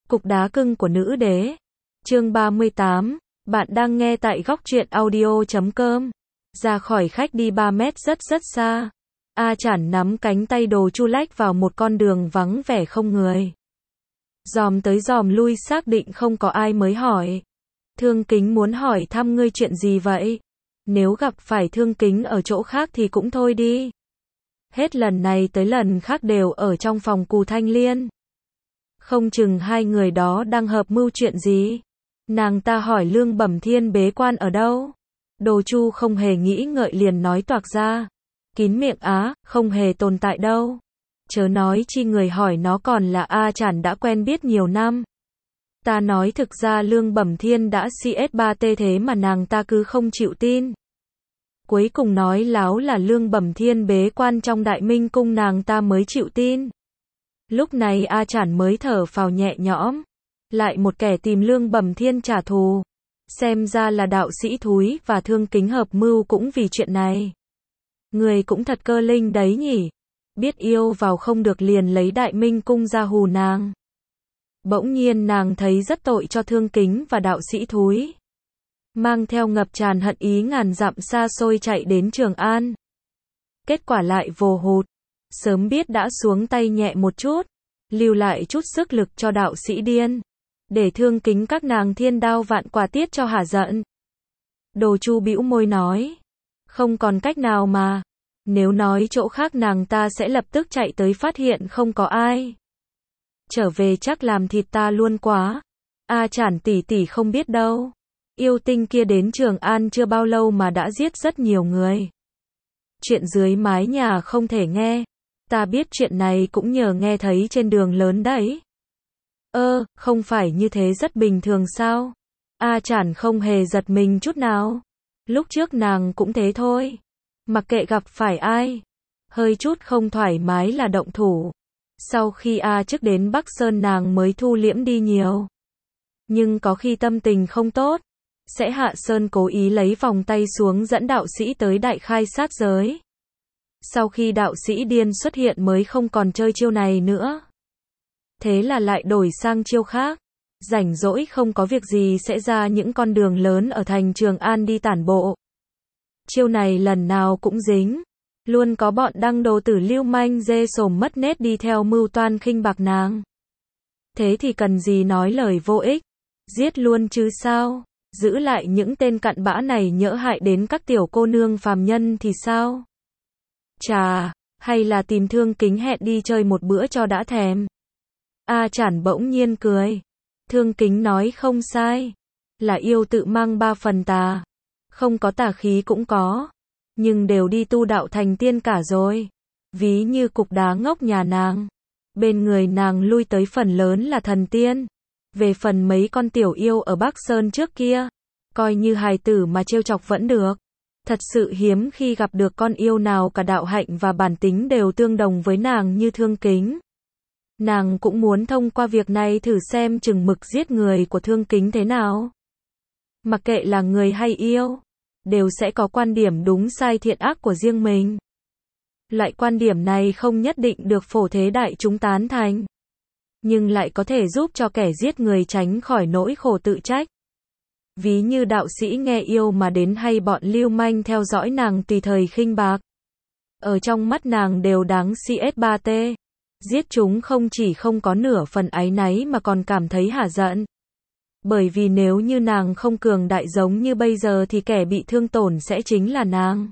Cục đá cưng của nữ đế. Chương 38. Bạn đang nghe tại góc truyện audio.com. Ra khỏi khách đi 3 mét rất xa. A Chản nắm cánh tay Đồ Chu lách vào một con đường vắng vẻ không người. Dòm tới dòm lui xác định không có ai mới hỏi. Thương Kính muốn hỏi thăm ngươi chuyện gì vậy? Nếu gặp phải Thương Kính ở chỗ khác thì cũng thôi đi. Hết lần này tới lần khác đều ở trong phòng Cù Thanh Liên. Không chừng hai người đó đang hợp mưu chuyện gì. Nàng ta hỏi Lương Bẩm Thiên bế quan ở đâu. Đồ Chu không hề nghĩ ngợi liền nói toạc ra. Kín miệng á, không hề tồn tại đâu. Chớ nói chi người hỏi nó còn là A Chản đã quen biết nhiều năm. Ta nói thực ra Lương Bẩm Thiên đã CS3T thế mà nàng ta cứ không chịu tin. Cuối cùng nói láo là Lương Bẩm Thiên bế quan trong Đại Minh Cung nàng ta mới chịu tin. Lúc này A Chản mới thở phào nhẹ nhõm. Lại một kẻ tìm Lương Bẩm Thiên trả thù. Xem ra là đạo sĩ Thúi và Thương Kính hợp mưu cũng vì chuyện này. Người cũng thật cơ linh đấy nhỉ. Biết yêu vào không được liền lấy Đại Minh Cung ra hù nàng. Bỗng nhiên nàng thấy rất tội cho Thương Kính và đạo sĩ Thúi. Mang theo ngập tràn hận ý ngàn dặm xa xôi chạy đến Trường An. Kết quả lại vồ hụt. Sớm biết đã xuống tay nhẹ một chút. Lưu lại chút sức lực cho đạo sĩ điên. Để Thương Kính các nàng thiên đao vạn quả tiết cho hả giận. Đồ Chu bĩu môi nói. Không còn cách nào mà. Nếu nói chỗ khác nàng ta sẽ lập tức chạy tới phát hiện không có ai. Trở về chắc làm thịt ta luôn quá. A Chản tỷ tỷ không biết đâu. Yêu tinh kia đến Trường An chưa bao lâu mà đã giết rất nhiều người. Chuyện dưới mái nhà không thể nghe. Ta biết chuyện này cũng nhờ nghe thấy trên đường lớn đấy. Không phải như thế rất bình thường sao? A Chản không hề giật mình chút nào. Lúc trước nàng cũng thế thôi. Mặc kệ gặp phải ai. Hơi chút không thoải mái là động thủ. Sau khi A Chức đến Bắc Sơn nàng mới thu liễm đi nhiều. Nhưng có khi tâm tình không tốt. Sẽ hạ sơn cố ý lấy vòng tay xuống dẫn đạo sĩ tới đại khai sát giới. Sau khi đạo sĩ điên xuất hiện mới không còn chơi chiêu này nữa. Thế là lại đổi sang chiêu khác. Rảnh rỗi không có việc gì sẽ ra những con đường lớn ở thành Trường An đi tản bộ. Chiêu này lần nào cũng dính. Luôn có bọn đăng đồ tử lưu manh dê sồm mất nết đi theo mưu toan khinh bạc nàng. Thế thì cần gì nói lời vô ích. Giết luôn chứ sao. Giữ lại những tên cặn bã này nhỡ hại đến các tiểu cô nương phàm nhân thì sao? Chà, hay là tìm Thương Kính hẹn đi chơi một bữa cho đã thèm. A Chản bỗng nhiên cười. Thương Kính nói không sai. Là yêu tự mang 3 phần tà. Không có tà khí cũng có. Nhưng đều đi tu đạo thành tiên cả rồi. Ví như cục đá ngốc nhà nàng. Bên người nàng lui tới phần lớn là thần tiên. Về phần mấy con tiểu yêu ở Bắc Sơn trước kia. Coi như hài tử mà trêu chọc vẫn được. Thật sự hiếm khi gặp được con yêu nào cả đạo hạnh và bản tính đều tương đồng với nàng như Thương Kính. Nàng cũng muốn thông qua việc này thử xem chừng mực giết người của Thương Kính thế nào. Mặc kệ là người hay yêu, đều sẽ có quan điểm đúng sai thiện ác của riêng mình. Loại quan điểm này không nhất định được phổ thế đại chúng tán thành, nhưng lại có thể giúp cho kẻ giết người tránh khỏi nỗi khổ tự trách. Ví như đạo sĩ nghe yêu mà đến hay bọn lưu manh theo dõi nàng tùy thời khinh bạc. Ở trong mắt nàng đều đáng CS3T. Giết chúng không chỉ không có nửa phần áy náy mà còn cảm thấy hả giận. Bởi vì nếu như nàng không cường đại giống như bây giờ thì kẻ bị thương tổn sẽ chính là nàng.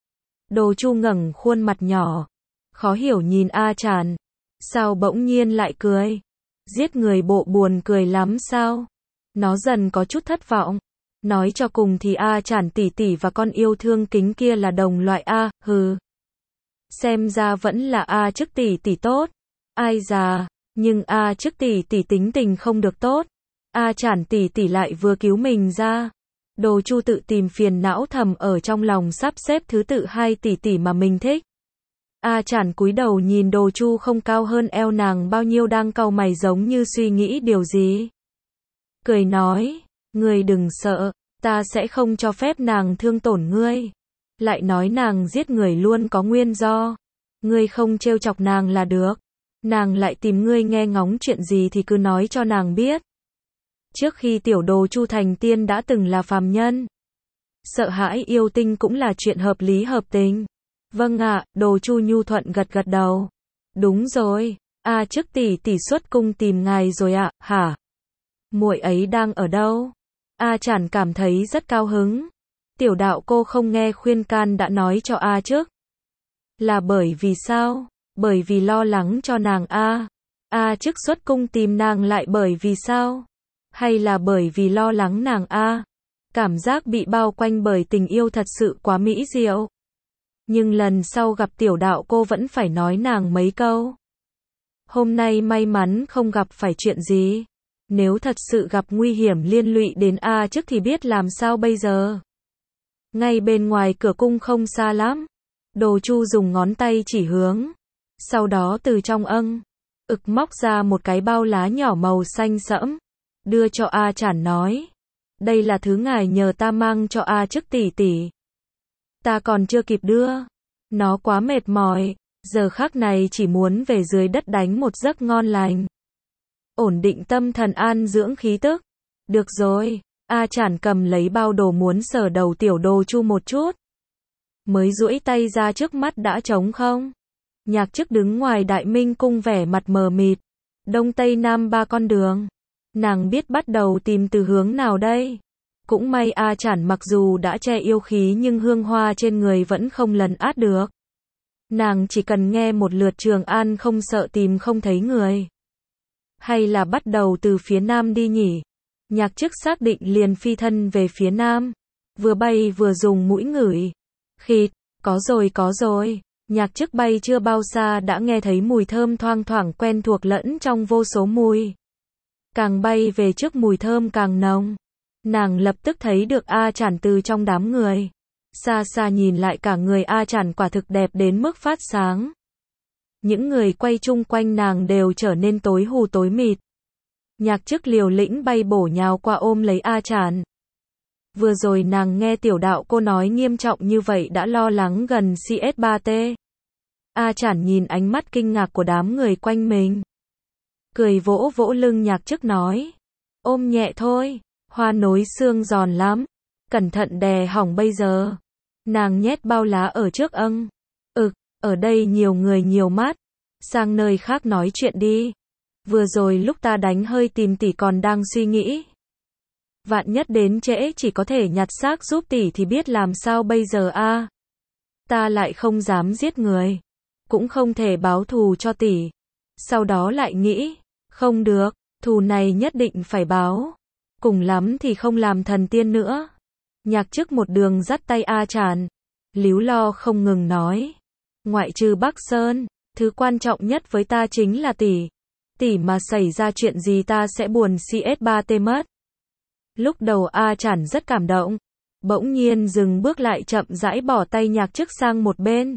Đồ Chu ngẩng khuôn mặt nhỏ. Khó hiểu nhìn A Chản. Sao bỗng nhiên lại cười? Giết người bộ buồn cười lắm sao? Nó dần có chút thất vọng. Nói cho cùng thì A Chản tỷ tỷ và con yêu Thương Kính kia là đồng loại A, hừ. Xem ra vẫn là A Chức tỷ tỷ tốt. Ai già, nhưng A Chức tỷ tỷ tính tình không được tốt. A Chản tỷ tỷ lại vừa cứu mình ra. Đồ Chu tự tìm phiền não thầm ở trong lòng sắp xếp thứ tự 2 tỷ tỷ mà mình thích. A Chản cúi đầu nhìn Đồ Chu không cao hơn eo nàng bao nhiêu đang cau mày giống như suy nghĩ điều gì. Cười nói, ngươi đừng sợ, ta sẽ không cho phép nàng thương tổn ngươi. Lại nói nàng giết người luôn có nguyên do. Ngươi không trêu chọc nàng là được. Nàng lại tìm ngươi nghe ngóng chuyện gì thì cứ nói cho nàng biết. Trước khi tiểu đồ Chu thành tiên đã từng là phàm nhân. Sợ hãi yêu tinh cũng là chuyện hợp lý hợp tình. Vâng ạ, đồ Chu nhu thuận gật gật đầu. Đúng rồi, trước tỷ tỷ xuất cung tìm ngài rồi ạ, hả? Muội ấy đang ở đâu? Chản cảm thấy rất cao hứng. Tiểu đạo cô không nghe khuyên can đã nói cho trước. Là bởi vì sao? Bởi vì lo lắng cho nàng trước xuất cung tìm nàng lại bởi vì sao? Hay là bởi vì lo lắng nàng Cảm giác bị bao quanh bởi tình yêu thật sự quá mỹ diệu. Nhưng lần sau gặp tiểu đạo cô vẫn phải nói nàng mấy câu. Hôm nay may mắn không gặp phải chuyện gì. Nếu thật sự gặp nguy hiểm liên lụy đến trước thì biết làm sao bây giờ. Ngay bên ngoài cửa cung không xa lắm. Đồ Chu dùng ngón tay chỉ hướng. Sau đó từ trong móc ra một cái bao lá nhỏ màu xanh sẫm. Đưa cho Chản nói. Đây là thứ ngài nhờ ta mang cho trước tỷ tỷ. Ta còn chưa kịp đưa. Nó quá mệt mỏi. Giờ khắc này chỉ muốn về dưới đất đánh một giấc ngon lành. Ổn định tâm thần an dưỡng khí tức. Được rồi. Chản cầm lấy bao đồ muốn sờ đầu tiểu đồ Chu một chút. Mới duỗi tay ra trước mắt đã trống không. Nhạc Chức đứng ngoài Đại Minh cung vẻ mặt mờ mịt. Đông Tây Nam ba con đường. Nàng biết bắt đầu tìm từ hướng nào đây. Cũng may Chản mặc dù đã che yêu khí nhưng hương hoa trên người vẫn không lấn át được. Nàng chỉ cần nghe một lượt Trường An không sợ tìm không thấy người. Hay là bắt đầu từ phía Nam đi nhỉ? Nhạc Chức xác định liền phi thân về phía Nam. Vừa bay vừa dùng mũi ngửi. Khịt, có rồi. Nhạc Chức bay chưa bao xa đã nghe thấy mùi thơm thoang thoảng quen thuộc lẫn trong vô số mùi. Càng bay về trước mùi thơm càng nồng. Nàng lập tức thấy được Chản từ trong đám người. Xa xa nhìn lại cả người Chản quả thực đẹp đến mức phát sáng. Những người quay chung quanh nàng đều trở nên tối hù tối mịt. Nhạc Chức liều lĩnh bay bổ nhào qua ôm lấy Chản. Vừa rồi nàng nghe tiểu đạo cô nói nghiêm trọng như vậy đã lo lắng gần CS3T. Chản nhìn ánh mắt kinh ngạc của đám người quanh mình. Cười vỗ vỗ lưng Nhạc Chức nói. Ôm nhẹ thôi, hoa nối xương giòn lắm. Cẩn thận đè hỏng bây giờ. Nàng nhét bao lá ở trước ở đây nhiều người nhiều mắt. Sang nơi khác nói chuyện đi. Vừa rồi lúc ta đánh hơi tìm tỷ còn đang suy nghĩ. Vạn nhất đến trễ chỉ có thể nhặt xác giúp tỷ thì biết làm sao bây giờ Ta lại không dám giết người. Cũng không thể báo thù cho tỷ. Sau đó lại nghĩ. Không được, thù này nhất định phải báo. Cùng lắm thì không làm thần tiên nữa. Nhạc Chức một đường dắt tay Chản. Líu lo không ngừng nói. Ngoại trừ Bắc Sơn, thứ quan trọng nhất với ta chính là tỷ. Tỷ mà xảy ra chuyện gì ta sẽ buồn CS3T mất. Lúc đầu Chản rất cảm động. Bỗng nhiên dừng bước lại chậm rãi bỏ tay Nhạc Chức sang một bên.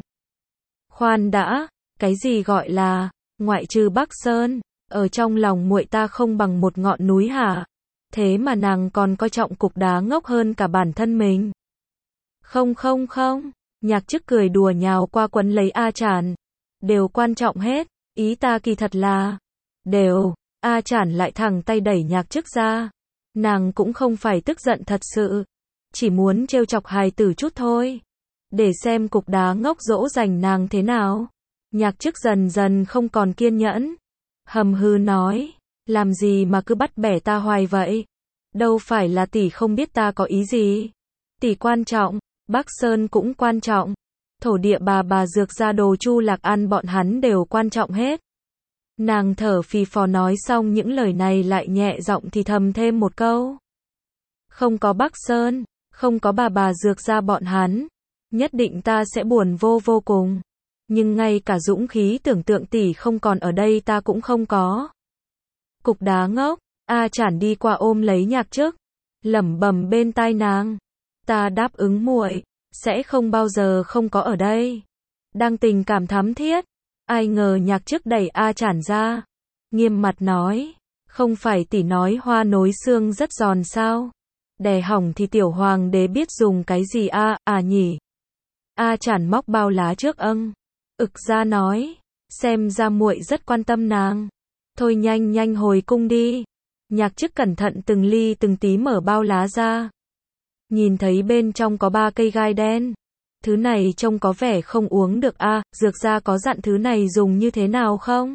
Khoan đã, cái gì gọi là ngoại trừ Bắc Sơn, ở trong lòng muội ta không bằng một ngọn núi hả? Thế mà nàng còn coi trọng cục đá ngốc hơn cả bản thân mình. Không. Nhạc Chức cười đùa nhào qua quấn lấy Chản. Đều quan trọng hết, ý ta kỳ thật là đều. Chản lại thẳng tay đẩy Nhạc Chức ra. Nàng cũng không phải tức giận thật sự, chỉ muốn trêu chọc hài tử chút thôi. Để xem cục đá ngốc dỗ dành nàng thế nào. Nhạc Chức dần dần không còn kiên nhẫn. Hầm hừ nói, làm gì mà cứ bắt bẻ ta hoài vậy? Đâu phải là tỷ không biết ta có ý gì. Tỷ quan trọng, Bắc Sơn cũng quan trọng. Thổ địa bà Dược Gia Đồ Chu Lạc An bọn hắn đều quan trọng hết. Nàng thở phì phò nói xong những lời này lại nhẹ giọng thì thầm thêm một câu. Không có Bắc Sơn, không có bà Dược Gia bọn hắn, nhất định ta sẽ buồn vô cùng. Nhưng ngay cả dũng khí tưởng tượng tỷ không còn ở đây ta cũng không có. Cục đá ngốc, Chản đi qua ôm lấy Nhạc Chức, lẩm bẩm bên tai nàng. Ta đáp ứng muội, sẽ không bao giờ không có ở đây. Đang tình cảm thắm thiết, ai ngờ Nhạc Chức đẩy Chản ra. Nghiêm mặt nói, không phải tỷ nói hoa nối xương rất giòn sao? Đè hỏng thì tiểu hoàng đế biết dùng cái gì nhỉ? Chản móc bao lá trước ra nói, xem ra muội rất quan tâm nàng. Thôi nhanh nhanh hồi cung đi. Nhạc Chức cẩn thận từng ly từng tí mở bao lá ra. Nhìn thấy bên trong có 3 cây gai đen. Thứ này trông có vẻ không uống được a, dược gia có dặn thứ này dùng như thế nào không?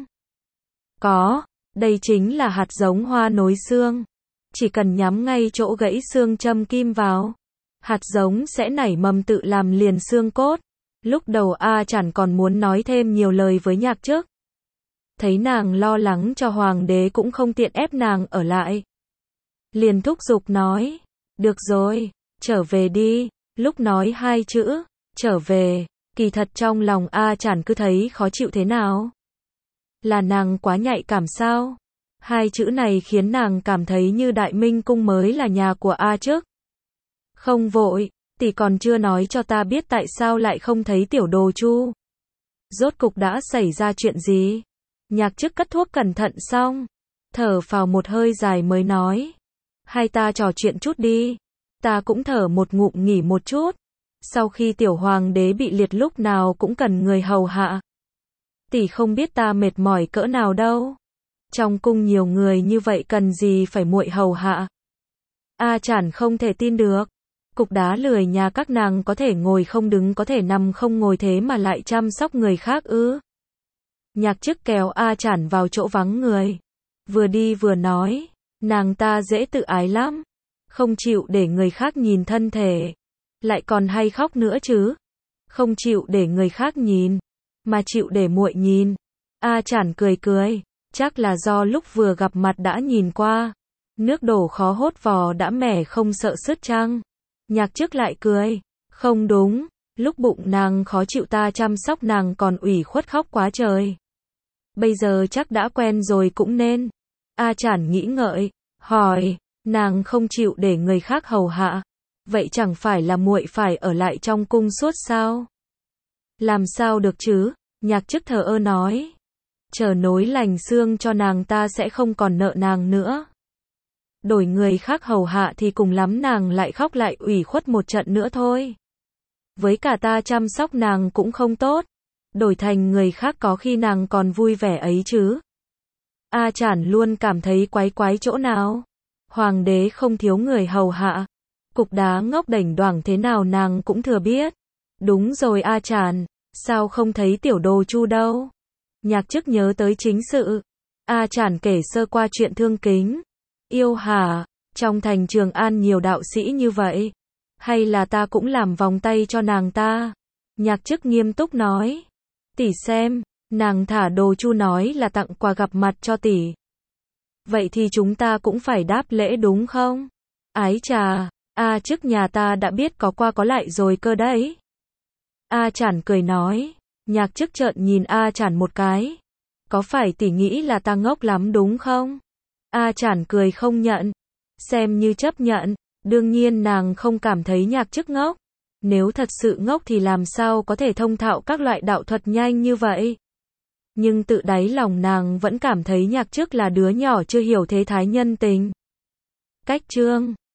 Có, đây chính là hạt giống hoa nối xương. Chỉ cần nhắm ngay chỗ gãy xương châm kim vào, hạt giống sẽ nảy mầm tự làm liền xương cốt. Lúc đầu A Chản còn muốn nói thêm nhiều lời với Nhạc Chức. Thấy nàng lo lắng cho hoàng đế cũng không tiện ép nàng ở lại. Liền thúc giục nói, được rồi, trở về đi. Lúc nói 2 chữ, trở về, kỳ thật trong lòng A Chản cứ thấy khó chịu thế nào. Là nàng quá nhạy cảm sao? 2 chữ này khiến nàng cảm thấy như Đại Minh Cung mới là nhà của A Chức. Không vội, tỷ còn chưa nói cho ta biết tại sao lại không thấy Tiểu Đồ Chu. Rốt cục đã xảy ra chuyện gì? Nhạc Chức cất thuốc cẩn thận xong, thở phào một hơi dài mới nói. Hai ta trò chuyện chút đi. Ta cũng thở một ngụm nghỉ một chút. Sau khi tiểu hoàng đế bị liệt lúc nào cũng cần người hầu hạ. Tỷ không biết ta mệt mỏi cỡ nào đâu. Trong cung nhiều người như vậy cần gì phải muội hầu hạ. A Chản không thể tin được. Cục đá lười nhà các nàng có thể ngồi không đứng có thể nằm không ngồi thế mà lại chăm sóc người khác ư. Nhạc Chức kéo A Chản vào chỗ vắng người. Vừa đi vừa nói, nàng ta dễ tự ái lắm. Không chịu để người khác nhìn thân thể. Lại còn hay khóc nữa chứ. Không chịu để người khác nhìn, mà chịu để muội nhìn. A Chản cười cười, chắc là do lúc vừa gặp mặt đã nhìn qua. Nước đổ khó hốt vò đã mẻ không sợ sứt chăng? Nhạc Chức lại cười, không đúng, lúc bụng nàng khó chịu ta chăm sóc nàng còn ủy khuất khóc quá trời. Bây giờ chắc đã quen rồi cũng nên. A Chản nghĩ ngợi, hỏi, nàng không chịu để người khác hầu hạ, vậy chẳng phải là muội phải ở lại trong cung suốt sao? Làm sao được chứ? Nhạc Chức thờ ơ nói, chờ nối lành xương cho nàng ta sẽ không còn nợ nàng nữa. Đổi người khác hầu hạ thì cùng lắm nàng lại khóc lại ủy khuất một trận nữa thôi. Với cả ta chăm sóc nàng cũng không tốt. Đổi thành người khác có khi nàng còn vui vẻ ấy chứ. A Chản luôn cảm thấy quái quái chỗ nào. Hoàng đế không thiếu người hầu hạ. Cục đá ngốc đảnh đoảng thế nào nàng cũng thừa biết. Đúng rồi A Chản, sao không thấy Tiểu Đồ Chu đâu? Nhạc Chức nhớ tới chính sự. A Chản kể sơ qua chuyện thương kính. Yêu hả, trong thành Trường An nhiều đạo sĩ như vậy. Hay là ta cũng làm vòng tay cho nàng ta? Nhạc Chức nghiêm túc nói. Tỷ xem, nàng thả Đồ Chu nói là tặng quà gặp mặt cho tỷ. Vậy thì chúng ta cũng phải đáp lễ đúng không? Ái chà, A Chức nhà ta đã biết có qua có lại rồi cơ đấy. A Chản cười nói. Nhạc Chức trợn nhìn A Chản một cái. Có phải tỷ nghĩ là ta ngốc lắm đúng không? A Chản cười không nhận. Xem như chấp nhận. Đương nhiên nàng không cảm thấy Nhạc Chức ngốc. Nếu thật sự ngốc thì làm sao có thể thông thạo các loại đạo thuật nhanh như vậy. Nhưng tự đáy lòng nàng vẫn cảm thấy Nhạc Chức là đứa nhỏ chưa hiểu thế thái nhân tình. Cách chương